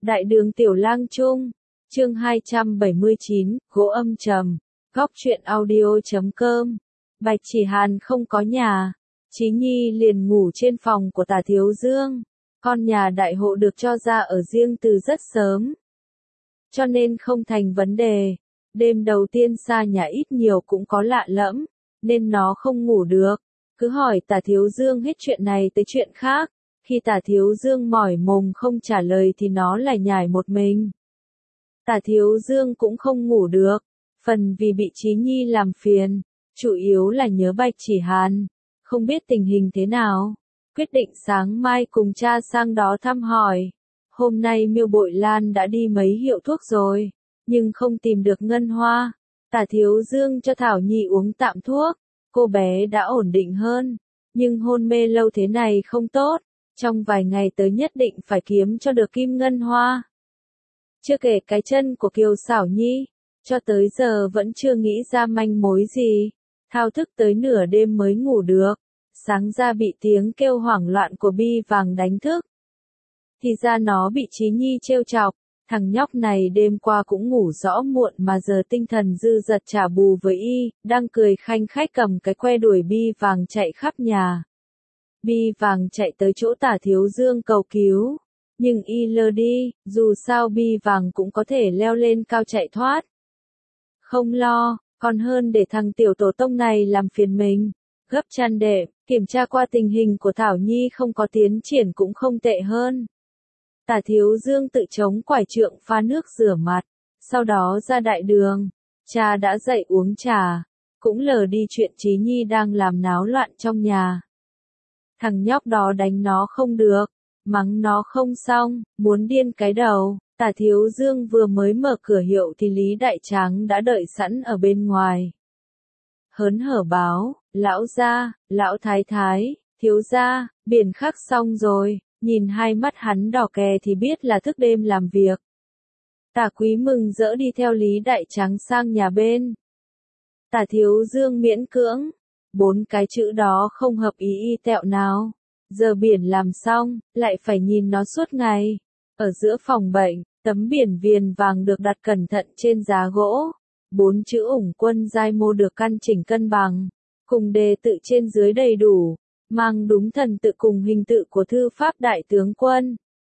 Đại đường Tiểu Lang Trung, chương 279, gỗ âm trầm, góc truyện audio.com. Bạch Chỉ Hàn không có nhà, Chí Nhi liền ngủ trên phòng của Tả Thiếu Dương. Con nhà đại hộ được cho ra ở riêng từ rất sớm, cho nên không thành vấn đề. Đêm đầu tiên xa nhà ít nhiều cũng có lạ lẫm, nên nó không ngủ được. Cứ hỏi Tả Thiếu Dương hết chuyện này tới chuyện khác. Khi Tả Thiếu Dương mỏi mồm không trả lời thì nó lại nhải một mình. Tả Thiếu Dương cũng không ngủ được, phần vì bị Chí Nhi làm phiền, chủ yếu là nhớ Bạch Chỉ Hàn, không biết tình hình thế nào. Quyết định sáng mai cùng cha sang đó thăm hỏi. Hôm nay Miêu Bội Lan đã đi mấy hiệu thuốc rồi, nhưng không tìm được Ngân Hoa. Tả Thiếu Dương cho Thảo Nhi uống tạm thuốc, cô bé đã ổn định hơn, nhưng hôn mê lâu thế này không tốt. Trong vài ngày tới nhất định phải kiếm cho được Kim Ngân Hoa. Chưa kể cái chân của Kiều Xảo Nhi, cho tới giờ vẫn chưa nghĩ ra manh mối gì. Thao thức tới nửa đêm mới ngủ được, sáng ra bị tiếng kêu hoảng loạn của Bi Vàng đánh thức. Thì ra nó bị Chí Nhi trêu chọc, thằng nhóc này đêm qua cũng ngủ rõ muộn mà giờ tinh thần dư dật trả bù với y, đang cười khanh khách cầm cái que đuổi Bi Vàng chạy khắp nhà. Bi Vàng chạy tới chỗ Tả Thiếu Dương cầu cứu, nhưng y lơ đi, dù sao Bi Vàng cũng có thể leo lên cao chạy thoát. Không lo, còn hơn để thằng tiểu tổ tông này làm phiền mình. Gấp chăn đệm, kiểm tra qua tình hình của Thảo Nhi không có tiến triển cũng không tệ hơn. Tả Thiếu Dương tự chống quải trượng pha nước rửa mặt, sau đó ra đại đường. Cha đã dậy uống trà, cũng lờ đi chuyện Chí Nhi đang làm náo loạn trong nhà. Thằng nhóc đó đánh nó không được, mắng nó không xong, muốn điên cái đầu. Tả Thiếu Dương vừa mới mở cửa hiệu thì Lý Đại Tráng đã đợi sẵn ở bên ngoài. Hớn hở báo, lão gia, lão thái thái, thiếu gia, biển khắc xong rồi. Nhìn hai mắt hắn đỏ kè thì biết là thức đêm làm việc. Tả Quý mừng rỡ đi theo Lý Đại Tráng sang nhà bên. Tả Thiếu Dương miễn cưỡng, 4 cái chữ đó không hợp ý y tẹo nào. Giờ biển làm xong, lại phải nhìn nó suốt ngày. Ở giữa phòng bệnh, tấm biển viền vàng được đặt cẩn thận trên giá gỗ. 4 chữ ủng quân giai mô được căn chỉnh cân bằng, cùng đề tự trên dưới đầy đủ, mang đúng thần tự cùng hình tự của thư pháp đại tướng quân.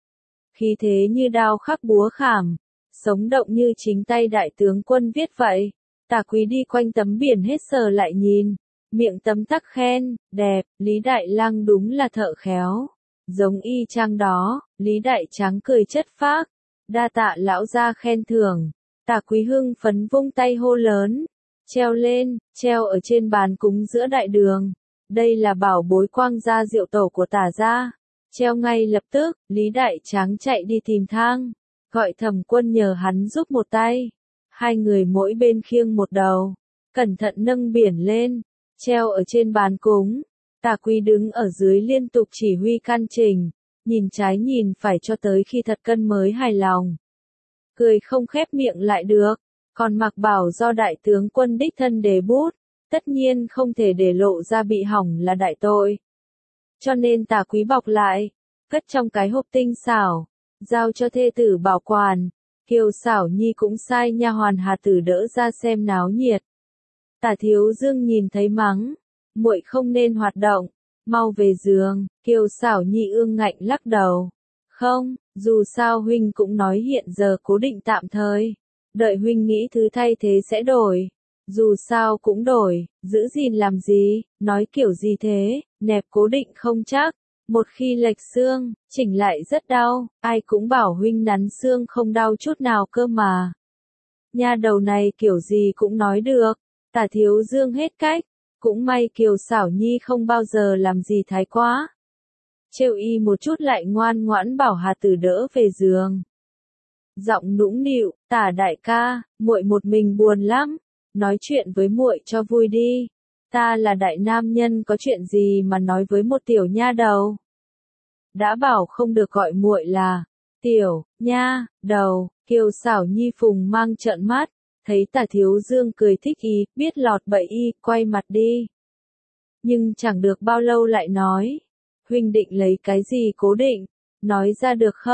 Khí thế như đao khắc búa khảm, sống động như chính tay đại tướng quân viết vậy. Tả Quý đi quanh tấm biển hết sờ lại nhìn, miệng tấm tắc khen, đẹp, Lý Đại Lang đúng là thợ khéo. Giống y chang đó, Lý Đại Tráng cười chất phác, đa tạ lão gia khen thưởng. Tả Quý hưng phấn vung tay hô lớn, treo lên, treo ở trên bàn cúng giữa đại đường. Đây là bảo bối quang gia diệu tổ của Tả gia. Treo ngay lập tức, Lý Đại Tráng chạy đi tìm thang, gọi Thẩm Quân nhờ hắn giúp một tay. Hai người mỗi bên khiêng một đầu, cẩn thận nâng biển lên, treo ở trên bàn cúng. Tả Quý đứng ở dưới liên tục chỉ huy căn chỉnh, nhìn trái nhìn phải cho tới khi thật cân mới hài lòng. Cười không khép miệng lại được, còn mặc bảo do đại tướng quân đích thân đề bút, tất nhiên không thể để lộ ra bị hỏng là đại tội. Cho nên Tả Quý bọc lại, cất trong cái hộp tinh xảo, giao cho thê tử bảo quản. Kiều Xảo Nhi cũng sai nha hoàn Hà Tử đỡ ra xem náo nhiệt. Tả Thiếu Dương nhìn thấy mắng, muội không nên hoạt động, mau về giường. Kiều Xảo Nhi ương ngạnh lắc đầu. Không, dù sao huynh cũng nói hiện giờ cố định tạm thời. Đợi huynh nghĩ thứ thay thế sẽ đổi. Dù sao cũng đổi, giữ gìn làm gì, nói kiểu gì thế, nẹp cố định không chắc. Một khi lệch xương, chỉnh lại rất đau, ai cũng bảo huynh nắn xương không đau chút nào cơ mà. Nha đầu này kiểu gì cũng nói được. Tả Thiếu Dương hết cách, cũng may Kiều Xảo Nhi không bao giờ làm gì thái quá. Trêu y một chút lại ngoan ngoãn bảo Hà Tử đỡ về giường. Giọng nũng nịu, Tả đại ca, muội một mình buồn lắm, nói chuyện với muội cho vui đi. Ta là đại nam nhân có chuyện gì mà nói với một tiểu nha đầu. Đã bảo không được gọi muội là tiểu nha đầu. Kiều Xảo Nhi phùng mang trợn mắt, thấy Tả Thiếu Dương cười thích ý, biết lọt bẫy y, quay mặt đi. Nhưng chẳng được bao lâu lại nói, huynh định lấy cái gì cố định, nói ra được không?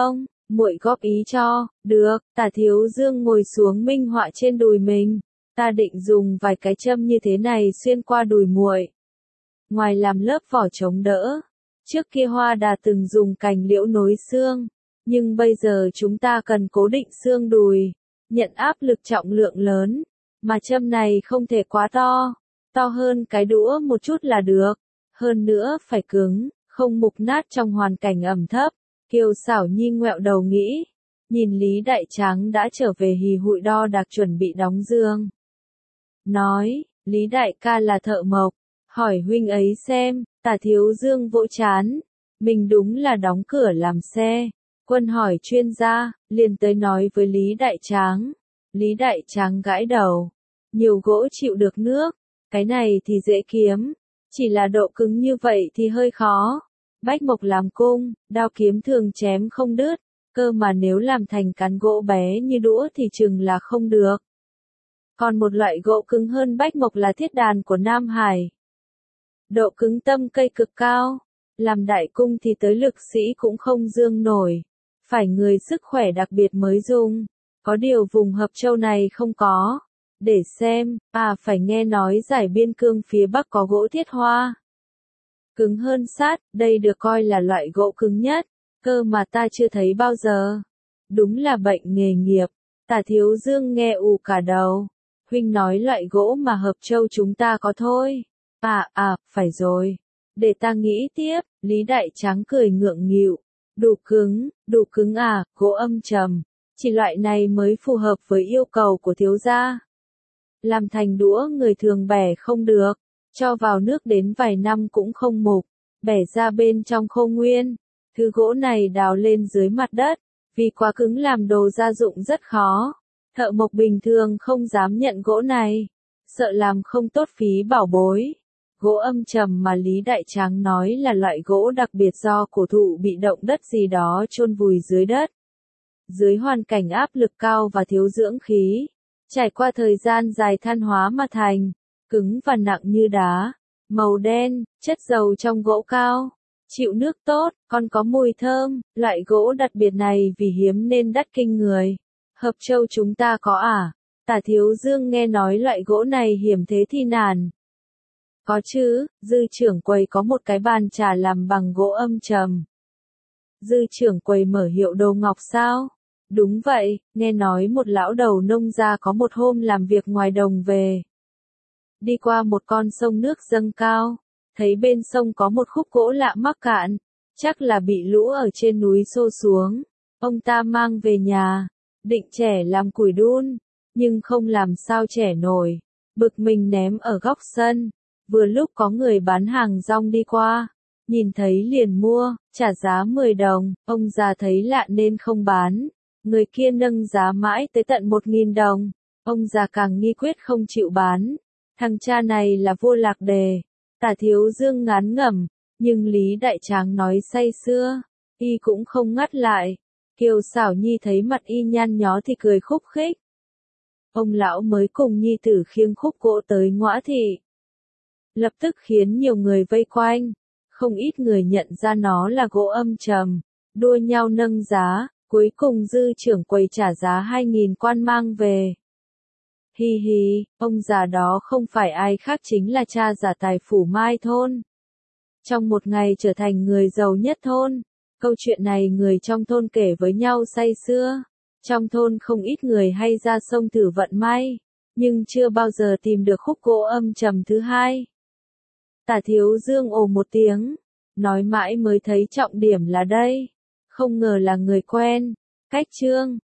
Muội góp ý cho, được, Tả Thiếu Dương ngồi xuống minh họa trên đùi mình. Ta định dùng vài cái châm như thế này xuyên qua đùi muội. Ngoài làm lớp vỏ chống đỡ, trước kia Hoa Đà từng dùng cành liễu nối xương, nhưng bây giờ chúng ta cần cố định xương đùi, nhận áp lực trọng lượng lớn, mà châm này không thể quá to, to hơn cái đũa một chút là được, hơn nữa phải cứng, không mục nát trong hoàn cảnh ẩm thấp. Kiều Xảo Nhi ngoẹo đầu nghĩ, nhìn Lý Đại Tráng đã trở về hì hụi đo đạc chuẩn bị đóng giường. Nói, Lý Đại ca là thợ mộc, hỏi huynh ấy xem, Tả Thiếu Dương vỗ chán, mình đúng là đóng cửa làm xe. Quân hỏi chuyên gia, liền tới nói với Lý Đại Tráng. Lý Đại Tráng gãi đầu, nhiều gỗ chịu được nước, cái này thì dễ kiếm, chỉ là độ cứng như vậy thì hơi khó. Bách mộc làm cung, đao kiếm thường chém không đứt, cơ mà nếu làm thành cán gỗ bé như đũa thì chừng là không được. Còn một loại gỗ cứng hơn bách mộc là thiết đàn của Nam Hải. Độ cứng tâm cây cực cao, làm đại cung thì tới lực sĩ cũng không dương nổi, phải người sức khỏe đặc biệt mới dùng. Có điều vùng Hợp Châu này không có. Để xem, phải nghe nói Giải Biên Cương phía Bắc có gỗ thiết hoa. Cứng hơn sắt, đây được coi là loại gỗ cứng nhất, cơ mà ta chưa thấy bao giờ. Đúng là bệnh nghề nghiệp. Tả Thiếu Dương nghe ù cả đầu. Huynh nói loại gỗ mà Hợp Châu chúng ta có thôi. Phải rồi. Để ta nghĩ tiếp. Lý Đại Tráng cười ngượng nghịu. Đủ cứng gỗ âm trầm. Chỉ loại này mới phù hợp với yêu cầu của thiếu gia. Làm thành đũa người thường bẻ không được. Cho vào nước đến vài năm cũng không mục, bẻ ra bên trong khô nguyên. Thứ gỗ này đào lên dưới mặt đất, vì quá cứng làm đồ gia dụng rất khó. Thợ mộc bình thường không dám nhận gỗ này, sợ làm không tốt phí bảo bối. Gỗ âm trầm mà Lý Đại Tráng nói là loại gỗ đặc biệt do cổ thụ bị động đất gì đó chôn vùi dưới đất. Dưới hoàn cảnh áp lực cao và thiếu dưỡng khí, trải qua thời gian dài than hóa mà thành. Cứng và nặng như đá, màu đen, chất dầu trong gỗ cao, chịu nước tốt, còn có mùi thơm. Loại gỗ đặc biệt này vì hiếm nên đắt kinh người. Hợp Châu chúng ta có Tả Thiếu Dương nghe nói loại gỗ này hiểm thế thì nản. Có chứ, Dư trưởng quầy có một cái bàn trà làm bằng gỗ âm trầm. Dư trưởng quầy mở hiệu đồ ngọc sao? Đúng vậy, nghe nói một lão đầu nông gia có một hôm làm việc ngoài đồng về. Đi qua một con sông nước dâng cao, thấy bên sông có một khúc gỗ lạ mắc cạn, chắc là bị lũ ở trên núi xô xuống. Ông ta mang về nhà, định chẻ làm củi đun, nhưng không làm sao chẻ nổi, bực mình ném ở góc sân. Vừa lúc có người bán hàng rong đi qua, nhìn thấy liền mua, trả giá 10 đồng, ông già thấy lạ nên không bán. Người kia nâng giá mãi tới tận 1.000 đồng, ông già càng nghi quyết không chịu bán. Thằng cha này là vua lạc đề. Tả Thiếu Dương ngán ngẩm, nhưng Lý Đại Tráng nói say sưa, y cũng không ngắt lại. Kiều Xảo Nhi thấy mặt y nhăn nhó thì cười khúc khích. Ông lão mới cùng nhi tử khiêng khúc gỗ tới Ngõa Thị. Lập tức khiến nhiều người vây quanh, không ít người nhận ra nó là gỗ âm trầm, đua nhau nâng giá, cuối cùng Dư trưởng quầy trả giá 2.000 quan mang về. Hi hi, ông già đó không phải ai khác chính là cha giả tài Phủ Mai thôn. Trong một ngày trở thành người giàu nhất thôn. Câu chuyện này người trong thôn kể với nhau say sưa. Trong thôn không ít người hay ra sông thử vận may, nhưng chưa bao giờ tìm được khúc gỗ âm trầm thứ hai. Tả Thiếu Dương ồ một tiếng, nói mãi mới thấy trọng điểm là đây. Không ngờ là người quen. Cách chương